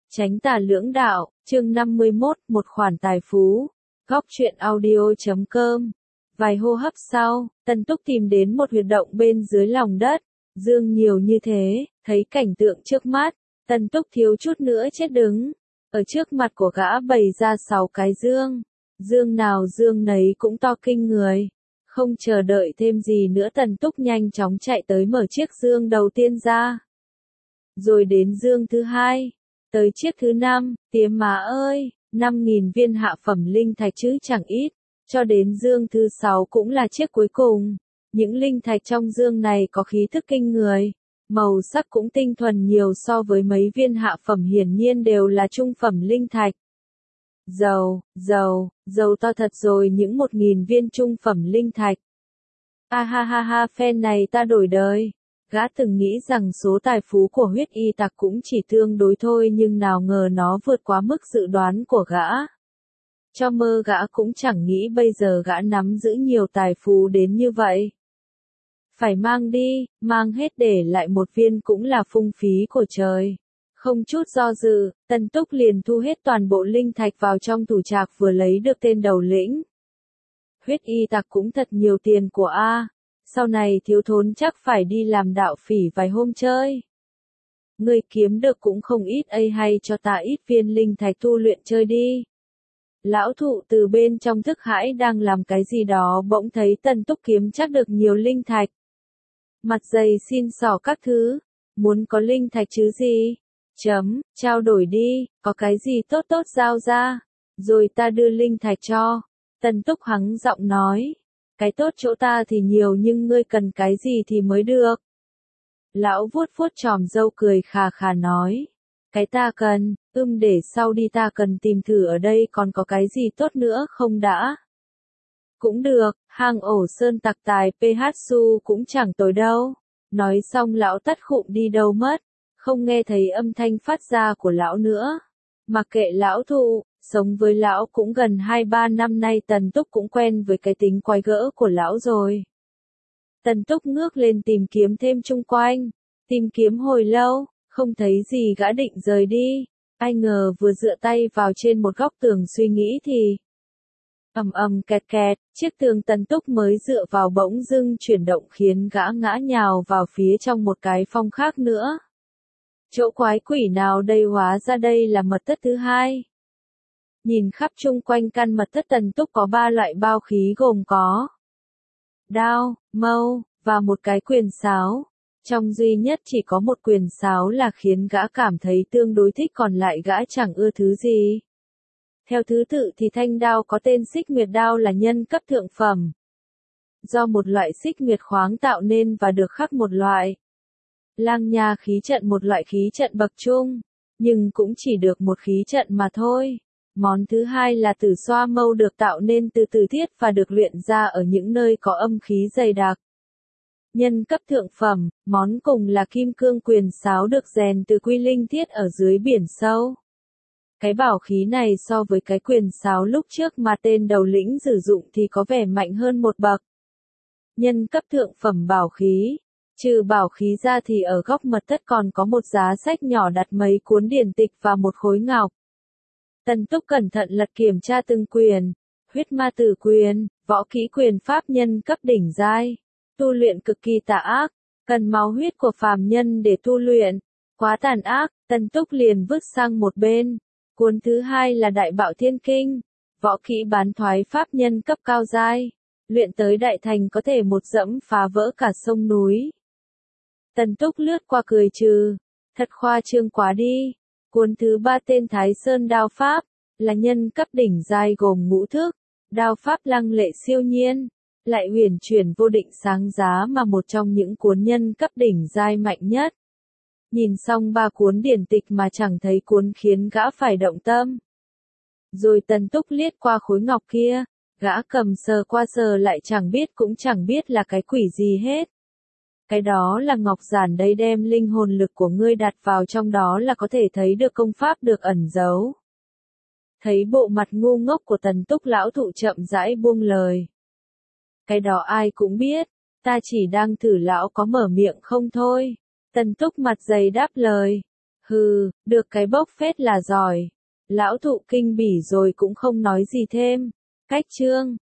Chánh tà lưỡng đạo, chương 51, một khoản tài phú. Góc truyện audio.com. Vài hô hấp sau, Tần Túc tìm đến một huyệt động bên dưới lòng đất. Dương nhiều như thế, thấy cảnh tượng trước mắt, Tần Túc thiếu chút nữa chết đứng. Ở trước mặt của gã bày ra 6 cái dương. Dương nào dương nấy cũng to kinh người. Không chờ đợi thêm gì nữa, Tần Túc nhanh chóng chạy tới mở chiếc dương đầu tiên ra. Rồi đến dương thứ hai. Tới chiếc thứ 5, tía má ơi, 5.000 viên hạ phẩm linh thạch chứ chẳng ít, cho đến dương thứ 6 cũng là chiếc cuối cùng. Những linh thạch trong dương này có khí thức kinh người, màu sắc cũng tinh thuần nhiều so với mấy viên hạ phẩm hiển nhiên đều là trung phẩm linh thạch. Giàu to thật rồi, những 1.000 viên trung phẩm linh thạch. Ha ha ha ha, phen này ta đổi đời. Gã từng nghĩ rằng số tài phú của huyết y tặc cũng chỉ tương đối thôi, nhưng nào ngờ nó vượt quá mức dự đoán của gã. Cho mơ gã cũng chẳng nghĩ bây giờ gã nắm giữ nhiều tài phú đến như vậy. Phải mang đi, mang hết để lại một viên cũng là phung phí của trời. Không chút do dự, Tần Túc liền thu hết toàn bộ linh thạch vào trong tủ trạc vừa lấy được tên đầu lĩnh. Huyết y tặc cũng thật nhiều tiền của a. Sau này thiếu thốn chắc phải đi làm đạo phỉ vài hôm chơi. Ngươi kiếm được cũng không ít, hay cho ta ít viên linh thạch tu luyện chơi đi. Lão thụ từ bên trong thức hải đang làm cái gì đó bỗng thấy Tần Túc kiếm chắc được nhiều linh thạch. Mặt dày xin xỏ các thứ, muốn có linh thạch chứ gì? Trao đổi đi, có cái gì tốt tốt giao ra, rồi ta đưa linh thạch cho. Tần Túc hắng giọng nói. Cái tốt chỗ ta thì nhiều nhưng ngươi cần cái gì thì mới được. Lão vuốt vuốt chòm râu cười khà khà nói. Cái ta cần, để sau đi, ta cần tìm thử ở đây còn có cái gì tốt nữa không đã. Cũng được, hang ổ sơn tặc tài PHSU cũng chẳng tồi đâu. Nói xong lão tắt khụm đi đâu mất, không nghe thấy âm thanh phát ra của lão nữa. Mặc kệ lão thụ. Sống với lão cũng gần 2-3 năm nay, Tần Túc cũng quen với cái tính quái gỡ của lão rồi. Tần Túc ngước lên tìm kiếm thêm chung quanh, tìm kiếm hồi lâu, không thấy gì gã định rời đi. Ai ngờ vừa dựa tay vào trên một góc tường suy nghĩ thì kẹt kẹt, chiếc tường Tần Túc mới dựa vào bỗng dưng chuyển động khiến gã ngã nhào vào phía trong một cái phong khác nữa. Chỗ quái quỷ nào đây, hóa ra đây là mật thất thứ hai. Nhìn khắp chung quanh căn mật thất, Tần Túc có 3 loại bao khí gồm có đao, mâu, và một cái quyền sáo. Trong duy nhất chỉ có một quyền sáo là khiến gã cảm thấy tương đối thích, còn lại gã chẳng ưa thứ gì. Theo thứ tự thì thanh đao có tên Xích Nguyệt đao là nhân cấp thượng phẩm. Do một loại xích nguyệt khoáng tạo nên và được khắc một loại lang nha khí trận, một loại khí trận bậc trung, nhưng cũng chỉ được một khí trận mà thôi. Món thứ hai là tử xoa mâu, được tạo nên từ tử thiết và được luyện ra ở những nơi có âm khí dày đặc. Nhân cấp thượng phẩm, món cùng là kim cương quyền sáo, được rèn từ quy linh thiết ở dưới biển sâu. Cái bảo khí này so với cái quyền sáo lúc trước mà tên đầu lĩnh sử dụng thì có vẻ mạnh hơn một bậc. Nhân cấp thượng phẩm bảo khí. Trừ bảo khí ra thì ở góc mật thất còn có một giá sách nhỏ đặt mấy cuốn điển tịch và một khối ngọc. Tần Túc cẩn thận lật kiểm tra từng quyền. Huyết ma tử quyền, võ kỹ quyền pháp nhân cấp đỉnh giai, tu luyện cực kỳ tà ác, cần máu huyết của phàm nhân để tu luyện, quá tàn ác. Tần Túc liền vứt sang một bên. Cuốn thứ hai là Đại Bạo Thiên Kinh, võ kỹ bán thoái pháp nhân cấp cao giai, luyện tới đại thành có thể một dẫm phá vỡ cả sông núi. Tần Túc lướt qua cười trừ, thật khoa trương quá đi. Cuốn thứ 3 tên Thái Sơn đao pháp, là nhân cấp đỉnh giai gồm ngũ thức, đao pháp lăng lệ siêu nhiên, lại huyền chuyển vô định sáng giá, mà một trong những cuốn nhân cấp đỉnh giai mạnh nhất. Nhìn xong 3 cuốn điển tịch mà chẳng thấy cuốn khiến gã phải động tâm. Rồi Tần Túc liếc qua khối ngọc kia, gã cầm sờ qua sờ lại cũng chẳng biết là cái quỷ gì hết. Cái đó là ngọc giản đây, đem linh hồn lực của ngươi đặt vào trong đó là có thể thấy được công pháp được ẩn giấu. Thấy bộ mặt ngu ngốc của Tần Túc, lão thụ chậm rãi buông lời. Cái đó ai cũng biết, ta chỉ đang thử lão có mở miệng không thôi. Tần Túc mặt dày đáp lời. Hừ, được cái bốc phét là giỏi. Lão thụ kinh bỉ rồi cũng không nói gì thêm. Cách chương